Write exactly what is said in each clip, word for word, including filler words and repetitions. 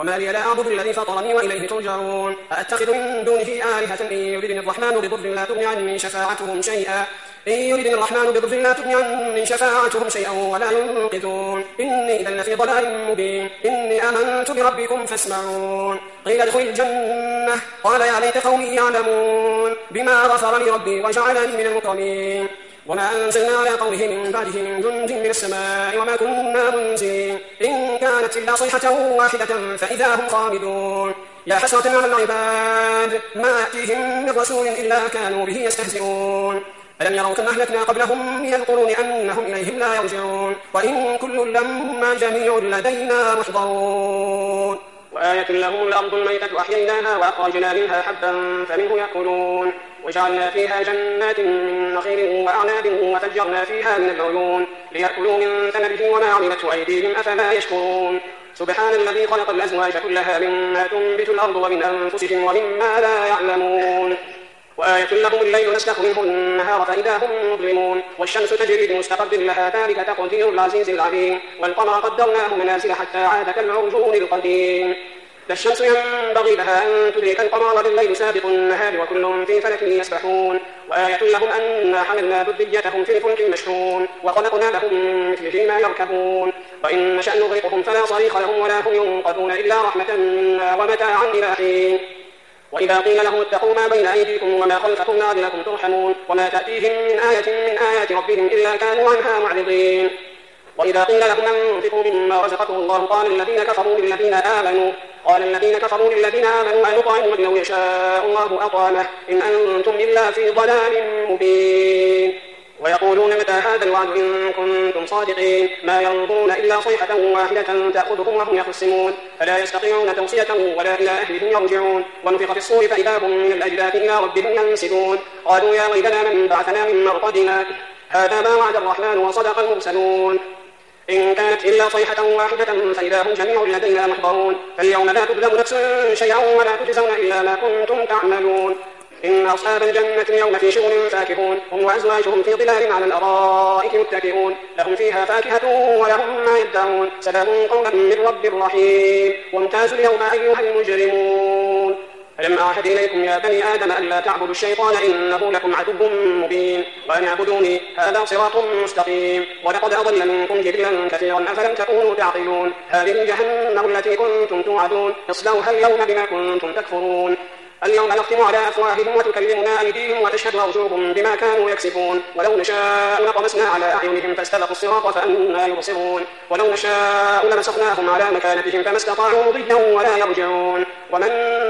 وما لي لا أعبد الذي فطرني وإليه ترجعون أأتخذ من دونه آلهة إن يردني الرحمن بضر لا تغني عني شفاعتهم شيئا إن يردني الرحمن بضر لا تغني عني شفاعتهم شيئا ولا ينقذون إني إذا لفي ضلال مبين إني آمنت بربكم فاسمعون قيل ادخل الجنة قال يا ليت قومي يعلمون بما غفر لي ربي وجعلني من المكرمين وما أنزلنا على قومه من بعده من جند من السماء وما كنا منزلين إن كانت إلا صيحة واحدة فإذا هم خامدون يا حسرة على العباد ما يأتيهم من رسول إلا كانوا به يستهزئون ألم يروا كما أهلكنا قبلهم من القرون أنهم إليهم لا يرجعون وإن كل لما جميع لدينا محضرون وآية لهم الأرض الميتة أحييناها وأخرجنا منها حبا فمنه يأكلون وجعلنا فيها جنات من نخيل وأعناب وفجرنا فيها من العيون ليأكلوا من ثمره وما عملته أيديهم أفلا يشكرون سبحان الذي خلق الأزواج كلها مما تنبت الأرض ومن أنفسهم ومما لا يعلمون وآية لهم الليل نسلخ منه النهار فإذا هم مظلمون والشمس تجري لمستقر لها ذلك تقدير العزيز العليم والقمر قدرناه منازل حتى عاد كالعرجون القديم لا الشمس ينبغي لها أن تدرك القمر ولا الليل سابق النهار وكل في فلك يسبحون وآية لهم أنا حملنا ذريتهم في الفلك المشحون وخلقنا لهم من مثله ما يركبون وإن نشأ نغرقهم فلا صريخ لهم ولا هم ينقذون إلا رحمة منا ومتاعا إلى حين وإذا قيل لهم اتقوا ما بين أيديكم وما خلفكم لعلكم ترحمون وما تأتيهم من آية من آيات ربهم إلا كانوا عنها معرضين وإذا قيل لهم أنفقوا مما رزقكم الله قال الذين كفروا للذين آمنوا قال الذين كفروا للذين آمنوا أنطعم من لو يشاء الله أطعمه إن أنتم إلا في ضلال مبين ويقولون متى هذا الوعد إن كنتم صادقين ما ينظرون إلا صيحة واحدة تأخذهم وهم يخصمون فلا يستطيعون توصية ولا إلى أهلهم يرجعون ونفخ في الصور فإذا هم من الأجداث إلى ربهم ينسلون قالوا يا ويلنا من بعثنا من مرقدنا هذا ما وعد الرحمن وصدق المرسلون إن كانت إلا صيحة واحدة فإذا هم جميع لدينا محضرون فاليوم لا تظلم نفس شيئا ولا تجزون إلا ما كنتم تعملون إن أصحاب الجنة اليوم في شغل فاكهون هم وأزواجهم في ظلال على الأرائك متكئون لهم فيها فاكهة ولهم ما يدعون سلام قولا من رب رحيم وامتازوا اليوم أيها المجرمون ألم أعهد إليكم يا بني آدم ألا تعبدوا الشيطان إنه لكم عدو مبين وأن اعبدوني هذا صراط مستقيم ولقد أضل منكم جبلا كثيرا أفلم تكونوا تعقلون هذه جهنم التي كنتم توعدون اصلوها اليوم بما كنتم تكفرون اليوم نختم على أفواههم وتكلمنا أيديهم وتشهد أرجلهم بما كانوا يكسبون ولو نشاء لطمسنا على أعينهم فاستبقوا الصراط فأنى يبصرون ولو نشاء لمسخناهم على مكانتهم فما استطاعوا مضيا ولا يرجعون ومن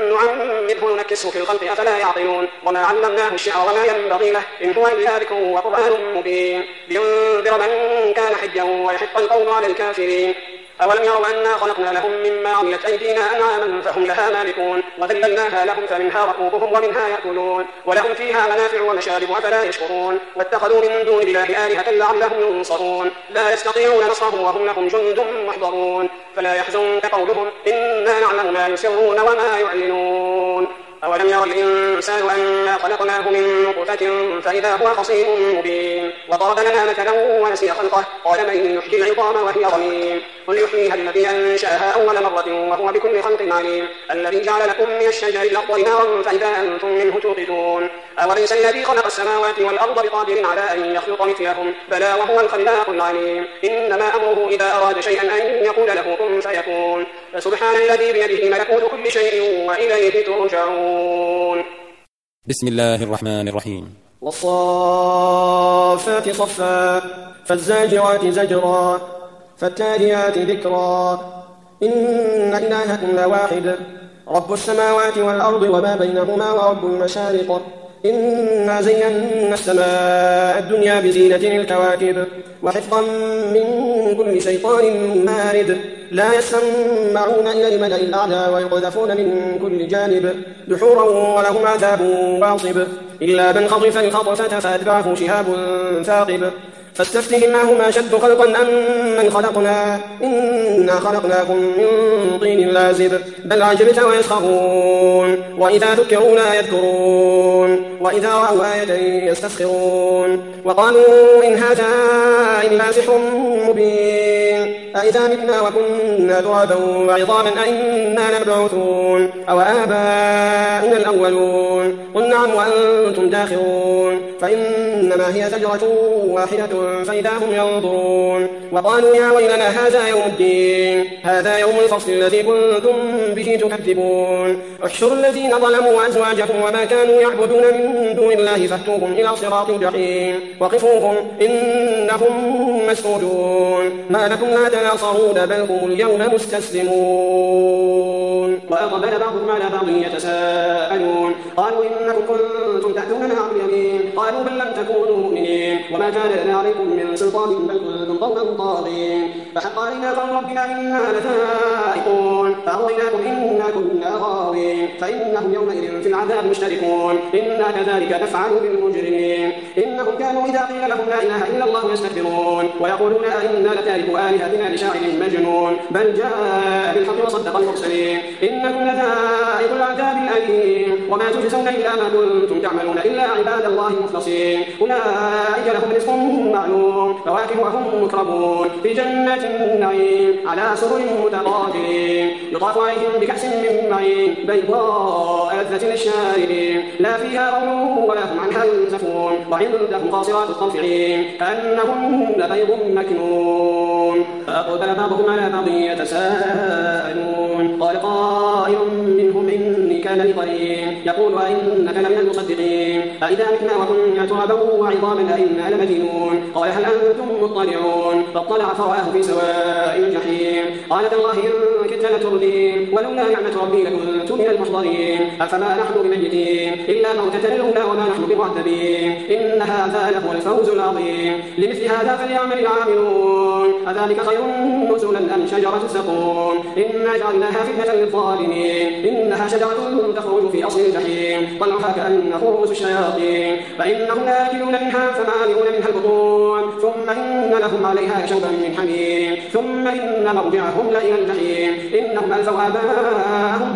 نعمره نكسه في الخلق أفلا يعقلون وما علمناه الشعر وما ينبغي له إن هو إلا ذكر وقرآن مبين لينذر من كان حيا ويحق القول على الكافرين أولم يروا أنا خلقنا لهم مما عملت أيدينا أنعاما فهم لها مالكون وذللناها لهم فمنها ركوبهم ومنها يأكلون ولهم فيها منافع ومشارب أفلا يشكرون واتخذوا من دون الله آلهة لعلهم ينصرون لا يستطيعون نصرهم وهم لهم جند محضرون فلا يحزنك قولهم إنا نعلم ما يسرون وما يعلنون أولم ير الإنسان أنا خلقناه من نطفة فإذا هو خصيم مبين وضرب لنا مثلا ونسي خلقه قال من يحيي العظام وهي رميم قل يحييها الذي أنشأها أول مرة وهو بكل خلق عليم الذي جعل لكم من الشجر الأخضر نارا فإذا أنتم منه توقدون أوليس الذي خلق السماوات والأرض بقادر على أن يخلق مثلهم بلى وهو الخلاق العليم إنما أمره إذا أراد شيئا أن يقول له كن فيكون فسبحان الذي بيده ملكوت كل شيء وإليه ترجعون بسم الله الرحمن الرحيم والصافات صفا فالزاجرات زجرا فالتاليات ذكرا إن إلهكم لواحد رب السماوات والأرض وما بينهما ورب المشارق إنا زينا السماء الدنيا بزينة الكواكب وحفظا من كل شيطان مارد لا يسمعون إلى الملأ الأعلى ويقذفون من كل جانب دحورا ولهم عذاب واصب إلا من خطف الخطفة فأتبعه شهاب ثاقب فاستفتهم أهم أشد خلقا أم من خلقنا إنا خلقناكم من طين لازب بل عجبت ويسخرون وإذا ذكروا لا يذكرون وإذا رأوا آية يستسخرون وقالوا إن هذا إلا سحر مبين أإذا متنا وكنا ترابا وعظاما أئنا لمبعوثون أو آباؤنا الأولون قل نعم وأنتم داخرون فإنما هي زجرة واحدة فإذا هم ينظرون وقالوا يا ويلنا هذا يوم الدين هذا يوم الفصل الذي كنتم به تكذبون احشروا الذين ظلموا وأزواجهم وما كانوا يعبدون من دون الله فاهدوهم إلى صراط الجحيم وقفوهم إنهم مسؤولون ما لكم لا تناصرون بل هم اليوم مستسلمون وأقبل بعضهم على بعض يتساءلون قالوا إنكم كنتم تأتوننا عن اليمين قالوا بل لم تكونوا مؤمنين وما كان لنا عليكم من سلطان بل كنتم قوما طاغين فحق علينا قول ربنا إنا لذائقون فأغويناكم إنا كنا غاوين فإنهم يومئذ في العذاب مشتركون إنا كذلك نفعل بالمجرمين إنهم كانوا إذا قيل لهم لا إله إلا الله يستكبرون ويقولون أئنا لتاركو آلهتنا لشاعر مجنون بل جاء بالحق وصدق المرسلين إنكم لذائق العذاب الأليم وما تجزون إلا ما كنتم تعملون إلا عباد الله المخلصين أولئك لهم رزق معلوم فواكه وهم مكرمون في جنات النعيم على سرر متقابلين يطاف عليهم بكأس من معين بيضاء لذة للشاربين لا فيها غول ولا هم عنها ينزفون وعندهم قاصرات الطرف عين كأنهن بيض مكنون فأقبل بعضهم على بعض يتساءلون قال قائل منهم إني كان لي قرين يقول أئنك لمن المصدقين أئذا متنا وكنا ترابا وعظاما أئنا لمدينون قال هل أنتم مطلعون فاطلع فرآه في سواء الجحيم قال تالله إن كدت لتردين ولولا نعمة ربي لكنت من المحضرين أفما نحن بميتين إلا موتة الأولى وما نحن بمعذبين إن هذا لهو الفوز العظيم لمثل هذا فليعمل العاملون أذلك خير نزلا أم شجرة الزقوم إنا جعلناها فتنة للظالمين إنها شجرة تخرج في أصل الجحيم طلعها كأنه رؤوس الشياطين فإنهم آكلون منها فمالئون منها البطون ثم إن لهم عليها شوبا من حميم ثم إن مرجعهم لإلى الجحيم إنهم ألفوا آباءهم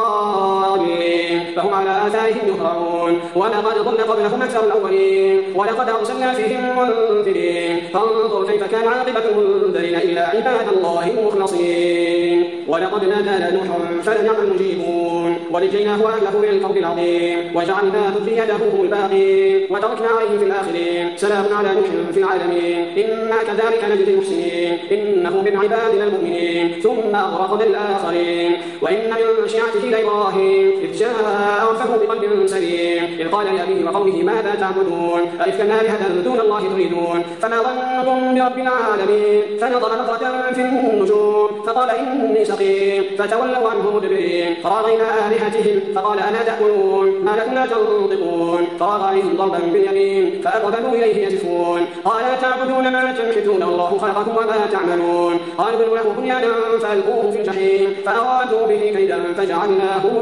ضالين فهم على آثارهم يهرعون ولقد ضل قبلهم أكثر الأولين ولقد أرسلنا فيهم منذرين فانظر كيف كان عاقبة المنذرين إلا عباد الله المخلصين ولقد نادانا نوح فلنعم المجيبون ونجيناه وأهله من الكرب العظيم وجعلنا ذريته هم الباقين وتركنا عليه في الآخرين سلام على نوح في العالمين إنا كذلك نجزي المحسنين إنه من عبادنا المؤمنين ثم أغرقنا الآخرين وإن من شيعته لإبراهيم إذ جاء ربه بقلب سليم إذ قال لأبيه وقومه ماذا تعبدون أئفكا آلهة دون الله تريدون فما ظنكم برب العالمين فنظر نظرة في النجوم فقال إني سقيم فتولوا عنه مدبرين فراغينا آلهتهم فقال ألا تأكلون ما لكم لا تنطقون فراغ عليهم ضربا باليمين فأقبلوا إليه يزفون قال تعبدون ما تنحتون الله خلقكم وما تعملون قالوا ابنوا له بنيانا فألقوه في الجحيم فأرادوا به كيدا فجعلناهم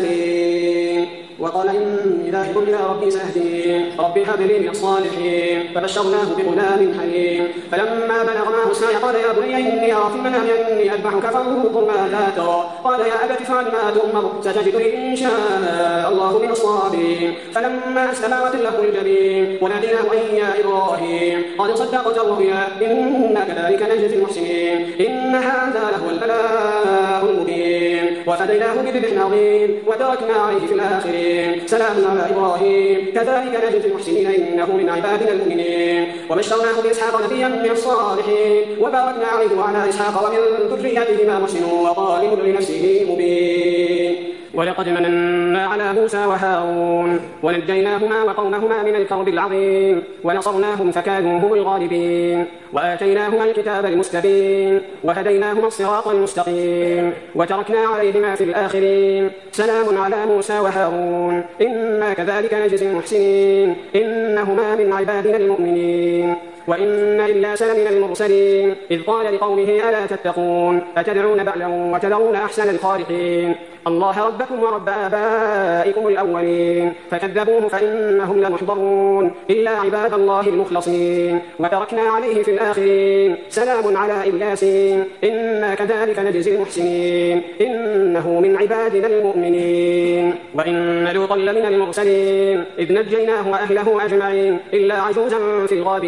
الأسفلين وقال إني ذاهب إلى ربي سيهدين ربي هب لي من الصالحين فبشرناه بغلام حليم فلما بلغ معه السعي قال يا بني إني أرى في المنام أني أذبحك فانظر ماذا ترى قال يا أبت افعل ما تؤمر ستجدني إن شاء الله من الصابرين فلما أسلما وتله الجبين وناديناه أن يا إبراهيم قد صدقت الرؤيا إنا كذلك نجزي المحسنين إن هذا لهو البلاء المبين وفديناه بذبح عظيم وتركنا عليه في الآخرين سلام على إبراهيم كذلك نجزي المحسنين إنه من عبادنا المؤمنين وبشرناه بإسحاق نبيا من الصالحين وباركنا عليه وعلى إسحاق ومن ذريتهما محسن وظالم لنفسه مبين ولقد مننا على موسى وهارون ونجيناهما وقومهما من الكرب العظيم ونصرناهم فكانوا هم الغالبين وآتيناهما الكتاب المستبين وهديناهما الصراط المستقيم وتركنا عليهما في الآخرين سلام على موسى وهارون إنا كذلك نجزي المحسنين إنهما من عبادنا المؤمنين وإن إلياس لمن المرسلين إذ قال لقومه ألا تتقون أتدعون بعلا وتذرون أحسن الخالقين الله ربكم ورب آبائكم الأولين فكذبوه فإنهم لمحضرون إلا عباد الله المخلصين وتركنا عليه في الآخرين سلام على إلياسين إنا كذلك نجزي المحسنين إنه من عبادنا المؤمنين وإن لوطا لمن المرسلين إذ نجيناه وأهله أجمعين إلا عجوزا في الغابرين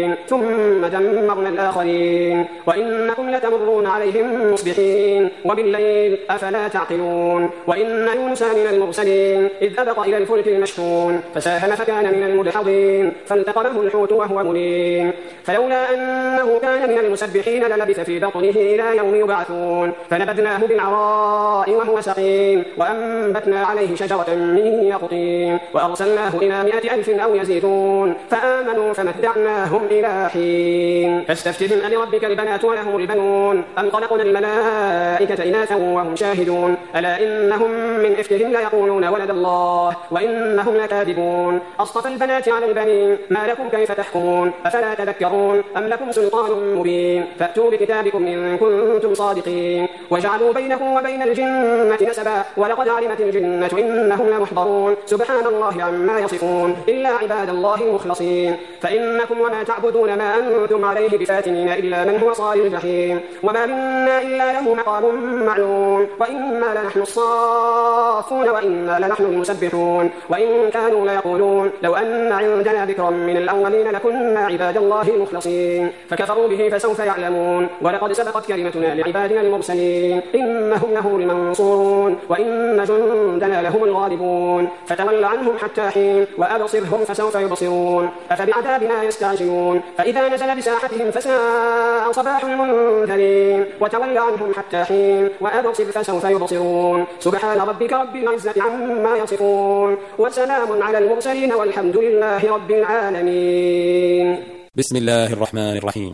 المرسلين ثم دمرنا الآخرين وإنكم لتمرون عليهم مصبحين وبالليل أفلا تعقلون وإن يونس من المرسلين إذ أبق إلى الفلك المشحون فساهم فكان من المدحضين فالتقمه الحوت وهو مليم فلولا أنه كان من المسبحين للبث في بطنه إلى يوم يبعثون فنبذناه بالعراء وهو سقيم وأنبتنا عليه شجرة من يقطين وأرسلناه إلى مائة ألف أو يزيدون فآمنوا فمتعناهم إلى حين فاستفتهم ألربك البنات ولهم البنون أم خلقنا الملائكة إناثا وهم شاهدون ألا إنهم من إفكهم ليقولون ولد الله وإنهم لكاذبون أصطفى البنات على البنين ما لكم كيف تحكمون أفلا تذكرون أم لكم سلطان مبين فأتوا بكتابكم إن كنتم صادقين وجعلوا بينكم وبين الجنة نسبا ولقد علمت الجنة إنهم لمحضرون سبحان الله عما يصفون إلا عباد الله المخلصين فإنكم وما تعبدون ما أنتم عليه بفاتنين إلا من هو صال الجحيم وما منا إلا له مقام معلوم وإنا لنحن الصافون وإنا لنحن المسبحون وإن كانوا ليقولون لو أن عندنا ذكرا من الأولين لكنا عباد الله المخلصين فكفروا به فسوف يعلمون ولقد سبقت كلمتنا لعبادنا المرسلين إنهم لهم المنصورون وإن جندنا لهم الغالبون فتول عنهم حتى حين وأبصرهم فسوف يبصرون أفبعذابنا يستعجلون فإذا نزل بساحتهم فساء صباح المنذرين وتول عنهم حتى حين وأبصر فسوف يبصرون سبحان ربك رب العزة عما يصفون وسلام على المرسلين والحمد لله رب العالمين. بسم الله الرحمن الرحيم.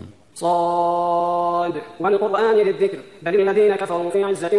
صاد والقرآن للذكر بل الذين كفروا في عزة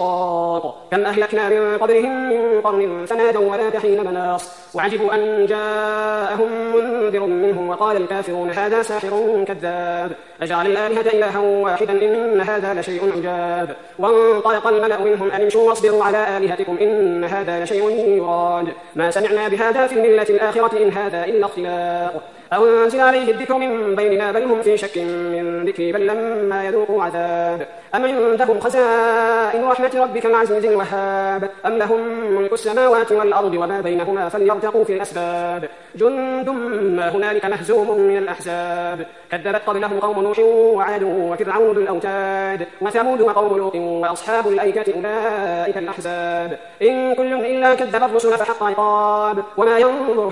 وشقاق كم أهلكنا من قبلهم من قرن فنادوا ولا حين مناص وعجبوا أن جاءهم منذر منهم وقال الكافرون هذا ساحر كذاب أجعل الآلهة إلها واحدا إن هذا لشيء عجاب وانطلق الملأ منهم أن امشوا واصبروا على آلهتكم إن هذا لشيء يراد ما سمعنا بهذا في الملة الآخرة إن هذا إلا اختلاق أنزل عليه الذكر من بيننا بل هم في شك من ذكري بل لما يذوقوا عذاب أم عندهم خزائن رحمة ربك العزيز الوهاب أم لهم ملك السماوات والأرض وما بينهما فليرتقوا في الأسباب جند ما هنالك مهزوم من الأحزاب كذبت قبلهم قوم نوح وعاد وفرعون ذو الأوتاد وثمود وقوم لوط وأصحاب الأيكة أولئك الأحزاب إن كل إلا كذب الرسل فحق عقاب وما ينظر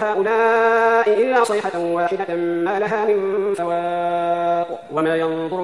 هؤلاء إلا صيحة واحدة ما لها من فواق وما ينظر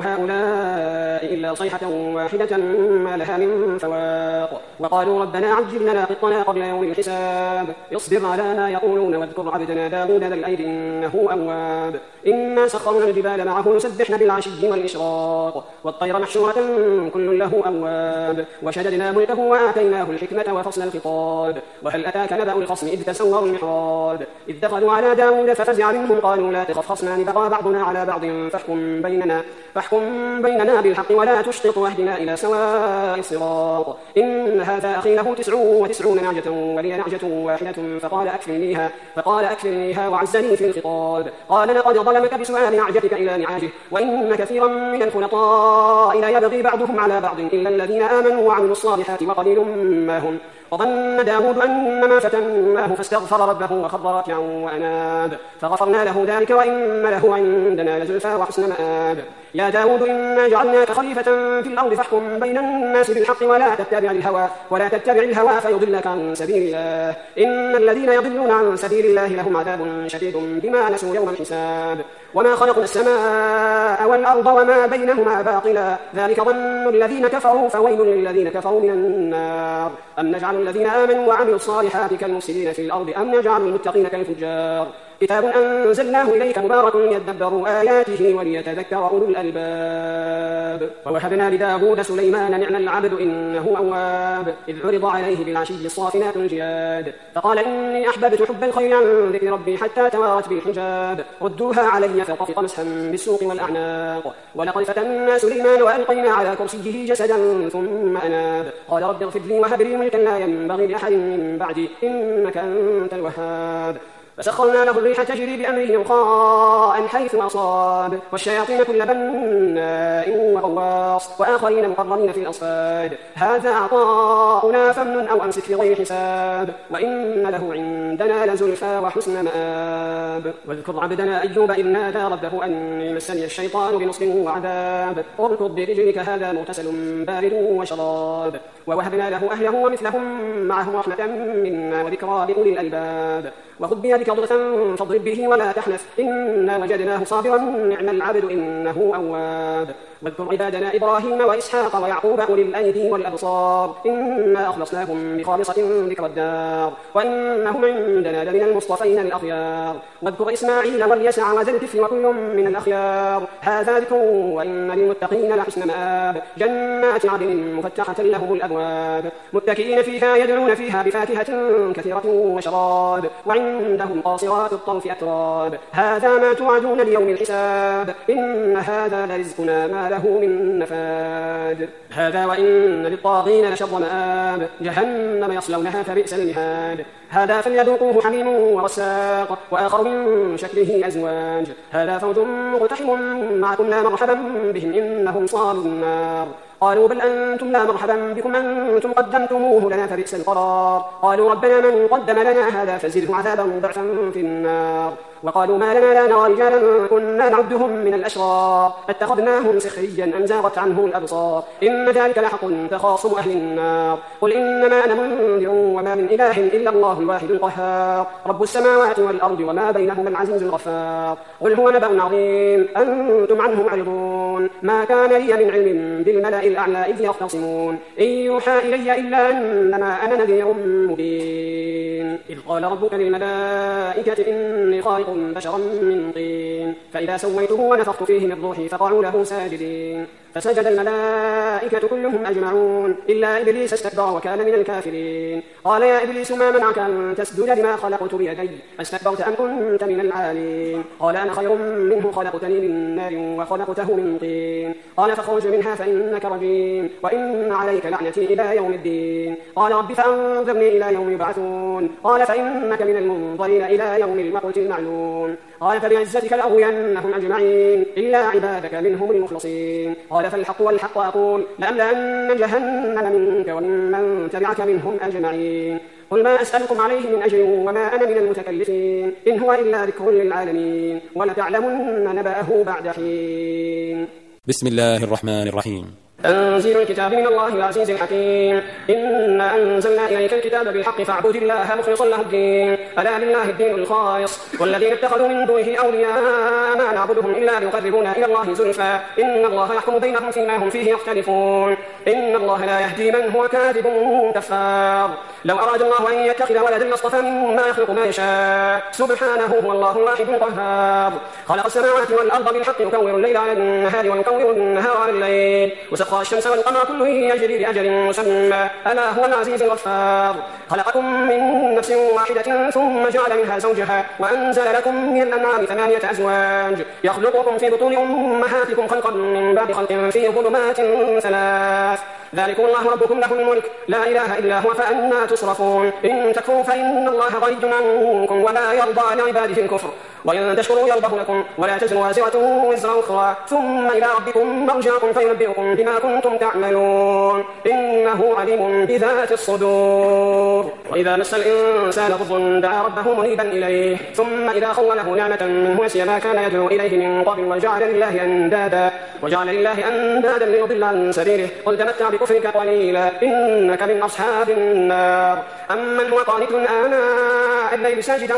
هؤلاء إلا صيحة واحدة ما لها من فواق وقالوا ربنا عجل لنا قطنا قبل يوم الحساب اصبر على ما يقولون واذكر عبدنا داود ذا الأيد إنه أواب إنا سخرنا الجبال معه يسبحن بالعشي والإشراق والطير محشورة كل له أواب وشددنا ملكه وآتيناه الحكمة وفصل الخطاب وهل أتاك نبأ الخصم إذ تسوروا المحراب إذ دخلوا على داود ففزع منهم قالوا لا تخف خصمان بغى بعضنا على بعض فاحكم بيننا فاحكم بيننا بالحق ولا تشطط واهدنا إلى سواء الصراط إن هذا أخي له تسع وتسعون نعجة ولي نعجة واحدة فقال أكفلنيها فقال أكفلنيها وعزني في الخطاب قال لقد ظلمك بسؤال نعجتك إلى نعاجه وإن كثيرا من الخلطاء لا يبغي بعضهم على بعض إلا الذين آمنوا وعملوا الصالحات وقليل ما هم وظن داود أنما فتناه فاستغفر ربه وخر راكعا وأناب فغفرنا له ذلك وإن له عندنا لزلفى وحسن مآب يا داود إنا جعلناك خليفة في الأرض فاحكم بين الناس بالحق ولا تتبع الهوى ولا تتبع الهوى فيضلك عن سبيل الله إن الذين يضلون عن سبيل الله لهم عذاب شديد بما نسوا يوم الحساب وما خلقنا السماء والأرض وما بينهما باطلا ذلك ظن الذين كفروا فويل للذين كفروا من النار أم نجعل الذين آمنوا وعملوا الصالحات كالمفسدين في الأرض أم نجعل المتقين كالفجار كتاب أنزلناه إليك مبارك ليدبروا آياته وليتذكر أولو الألباب ووهبنا لداود سليمان نعم العبد إنه أواب إذ عرض عليه بالعشي الصافنات الجياد فقال إني أحببت حب الخير عن ذكر ربي حتى توارت بالحجاب ردوها علي فطفق مسحا بالسوق والأعناق ولقد فتنا سليمان وألقينا على كرسيه جسدا ثم أناب قال رب اغفر لي وهب لي ملكا لا ينبغي لأحد من بعدي إنك أنت الوهاب فسخرنا له الريح تجري بأمره رخاء حيث أصاب والشياطين كل بناء وغواص وآخرين مقرنين في الأصفاد هذا عطاؤنا فامنن أو أمسك بغير حساب وإن له عندنا لزلفى وحسن مآب واذكر عبدنا أيوب إذ نادى ربه أني مسني الشيطان بنصب وعذاب اركض برجلك هذا مغتسل بارد وشراب ووهبنا له أهله ومثلهم معه رحمة منا وذكرى لأولي الألباب وخذ بيدك ضغثا فاضرب به ولا تحنث إنا وجدناه صابرا نعم العبد إنه أواب واذكر عبادنا إبراهيم وإسحاق ويعقوب أولي الأيدي والأبصار إنا أخلصناهم بخالصة ذكر الدار وإنهم عندنا لمن المصطفين الأخيار واذكر إسماعيل واليسع وذا الكفل وكل من الأخيار هذا ذكر وإن للمتقين لحسن مآب جنات عدن مفتحة لهم الأبواب متكئين فيها يدعون فيها بفاكهة كثيرة وشراب وعندهم قاصرات الطرف أتراب هذا ما توعدون ليوم الحساب إن هذا لرزقنا ما له من نفاد هذا وإن للطاغين لشر مآب جهنم يصلونها فبئس المهاد هذا فليذوقوه حميم وغساق وآخر من شكله أزواج هذا فوج مقتحم معكم لا مرحبا بهم إنهم صالوا النار قالوا بل أنتم لا مرحبا بكم أنتم قدمتموه لنا فبئس القرار قالوا ربنا من قدم لنا هذا فزده عذابا ضعفا في النار وقالوا ما لنا لا نرى رجالا كنا نعدهم من الأشرار اتخذناهم سخريا أم زاغت عنهم الأبصار إن ذلك لحق تخاصم أهل النار قل إنما أنا منذر وما من إله إلا الله الواحد القهار رب السماوات والأرض وما بينهما العزيز الغفار قل هو نبأ عظيم أنتم عنه معرضون ما كان لي من علم بالملأ الأعلى إذ يختصمون إن يوحى إلي إلا أنما أنا نذير مبين إذ قال ربك للملائكة إني خالق بشرا من طين فإذا سويته ونفخت فيه من روحي فقعوا له ساجدين فسجد الملائكة كلهم أجمعون إلا إبليس استكبر وكان من الكافرين قال يا إبليس ما منعك أن تسجد لما خلقت بيدي أستكبرت أم كنت من العالين قال أنا خير منه خلقتني من نار وخلقته من طين قال فاخرج منها فإنك رجيم وإن عليك لعنتي إلى يوم الدين قال رب فأنظرني إلى يوم يبعثون قال فإنك من المنظرين إلى يوم الموت المعلوم قال فبعزتك لأغوينهم أجمعين إلا عبادك منهم المخلصين قال فالحق والحق أقول لأملأن جهنم منك وممن تبعك منهم أجمعين قل ما أسألكم عليه من أجر وما أنا من المتكلفين إن هو إلا ذكر للعالمين ولتعلمن نبأه بعد حين بسم الله الرحمن الرحيم تنزيل الكتاب من الله العزيز الحكيم إنا أنزلنا إليك الكتاب بالحق فاعبد الله مخلصا له الدين ألا لله الدين الخالص والذين اتخذوا من دونه أولياء ما نعبدهم إلا ليقربونا إلى الله زلفى إن الله يحكم بينهم فيما هم فيه يختلفون إن الله لا يهدي من هو كاذب كفار لو أراد الله أن يتخذ ولدا لاصطفى مما يخلق ما يشاء سبحانه هو الله الواحد القهار خلق السماوات والأرض بالحق يكور الليل على النهار ويكور النهار على الليل وسخر الشمس والقمر كل يجري لأجل مسمى ألا هو العزيز الغفار خلقكم من نفس واحدة ثم جعل منها زوجها وأنزل لكم من الأنعام ثمانية أزواج يخلقكم في بطون أمهاتكم خلقا من بعد خلق في ظلمات ثلاث ذلكم الله ربكم له الملك لا إله إلا هو فأنا تصرفون إن تكفروا فإن الله غني عنكم ولا يرضى لعباده الكفر وإن تشكروا يرضه لكم ولا تزر وازرة وزر أخرى ثم إلى ربكم مرجعكم فينبئكم بما كنتم تعملون إنه عليم بذات الصدور وإذا مس الإنسان ضر دعا ربه منيبا إليه ثم إذا خوله نعمة منه نسي ما كان يدعو إليه من قبل وجعل لله أندادا وجعل لله أندادا ليضل عن سبيله قل تمتع بكفرك قليلا إنك من أصحاب النار أمن هو قانت آناء الليل ساجدا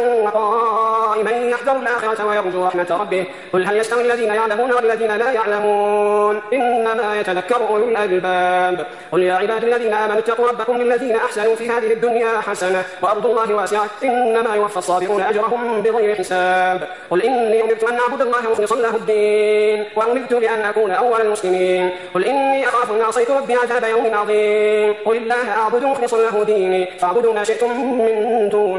وقائما يحذر الآخرة ويرجو رحمة ربه قل هل يستوي الذين يعلمون والذين لا يعلمون إنما يتذكر أولو الألباب قل يا عباد الذين آمنوا اتقوا ربكم للذين أحسنوا في هذه الدنيا حسنة وأرض الله واسعة إنما يوفى الصابرون أجرهم بغير حساب قل إني أمرت أن أعبد الله مخلصا له الدين وأمرت بأن أكون أول المسلمين قل إني أخاف أن عصيت ربي عذاب يوم عظيم قل الله أعبد مخلصا له ديني فاعبدوا ما شئتم من دونه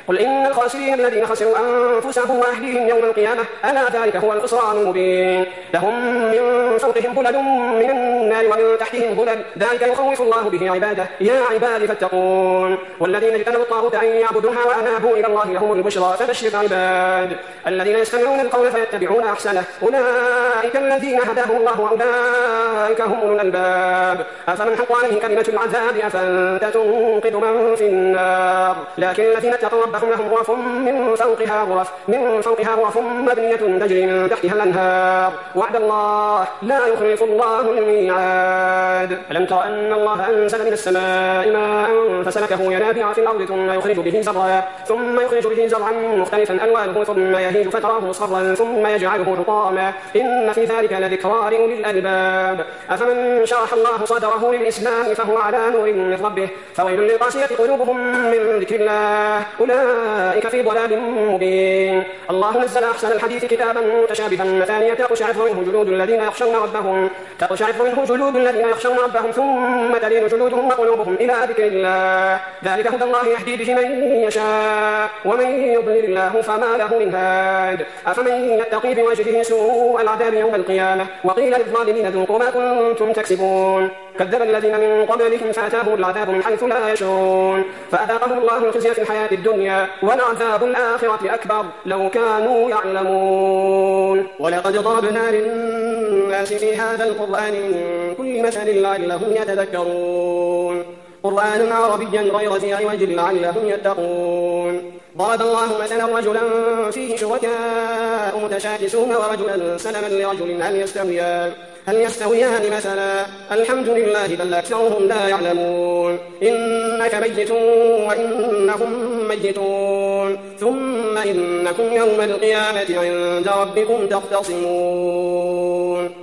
قل إن الخاسرين الذين خسروا أنفسهم وأهليهم يوم القيامة ألا ذلك هو الخسران المبين لهم من فوقهم ظلل من النار ومن تحتهم ظلل ذلك يخوف الله به عباده يا عباد فاتقون والذين اجتنبوا الطاغوت أن يعبدوها وأنابوا إلى الله لهم البشرى فبشر العباد الذين يستمعون القول فيتبعون أحسنه أولئك الذين هداهم الله وأولئك هم أولو الألباب أفمن حق عليه كلمة العذاب أفأنت تنقذ من في النار لكن الذين اتقوا ربهم لهم غرف من فوقها غرف من فوقها غرف مبنية تجري من تحتها الأنهار وعد الله لا يخلف الله الميعاد ألم تر أن الله أنزل من السماء ماء فسلكه ينابيع في الأرض ثم يخرج به زرعا ثم يخرج به زرعا مختلفا ألوانه ثم يهيج فتراه مصفرا ثم يجعله حطاما إن في ذلك لذكرى لأولي الألباب أفمن شرح الله صدره للإسلام فهو على نور من ربه فويل للقاسية قلوبهم من ذكر الله أولئك في ضلال مبين الله نزل أحسن الحديث كتابا متشابها مثانية تقشعر منه جلود الذين يخشون ربهم تقشعر منه جلود الذين يخشون ربهم ثم تلين جلودهم وقلوبهم إلى ذكر الله ذلك هدى الله يهدي به من يشاء ومن يضلل الله فما له من هاد أفمن يتقي بوجهه سوء العذاب يوم القيامة وقيل للظالمين ذوقوا ما كنتم تكسبون كذب الذين من قبلهم فأتاهم العذاب من حيث لا يشعرون فأذاقهم الله الخزي في الحياة الدنيا ولعذاب الآخرة أكبر لو كانوا يعلمون ولقد ضربنا للناس في هذا القرآن من كل مثل لعلهم يتذكرون قرآن عربيا غير ذي عوج لعلهم يتقون ضرب الله مثلا رجلا فيه شركاء متشاكسون ورجلا سلما لرجل هل يستويان هل يستويان مثلا الحمد لله بل أكثرهم لا يعلمون إنك ميت وإنهم ميتون ثم إنكم يوم القيامة عند ربكم تختصمون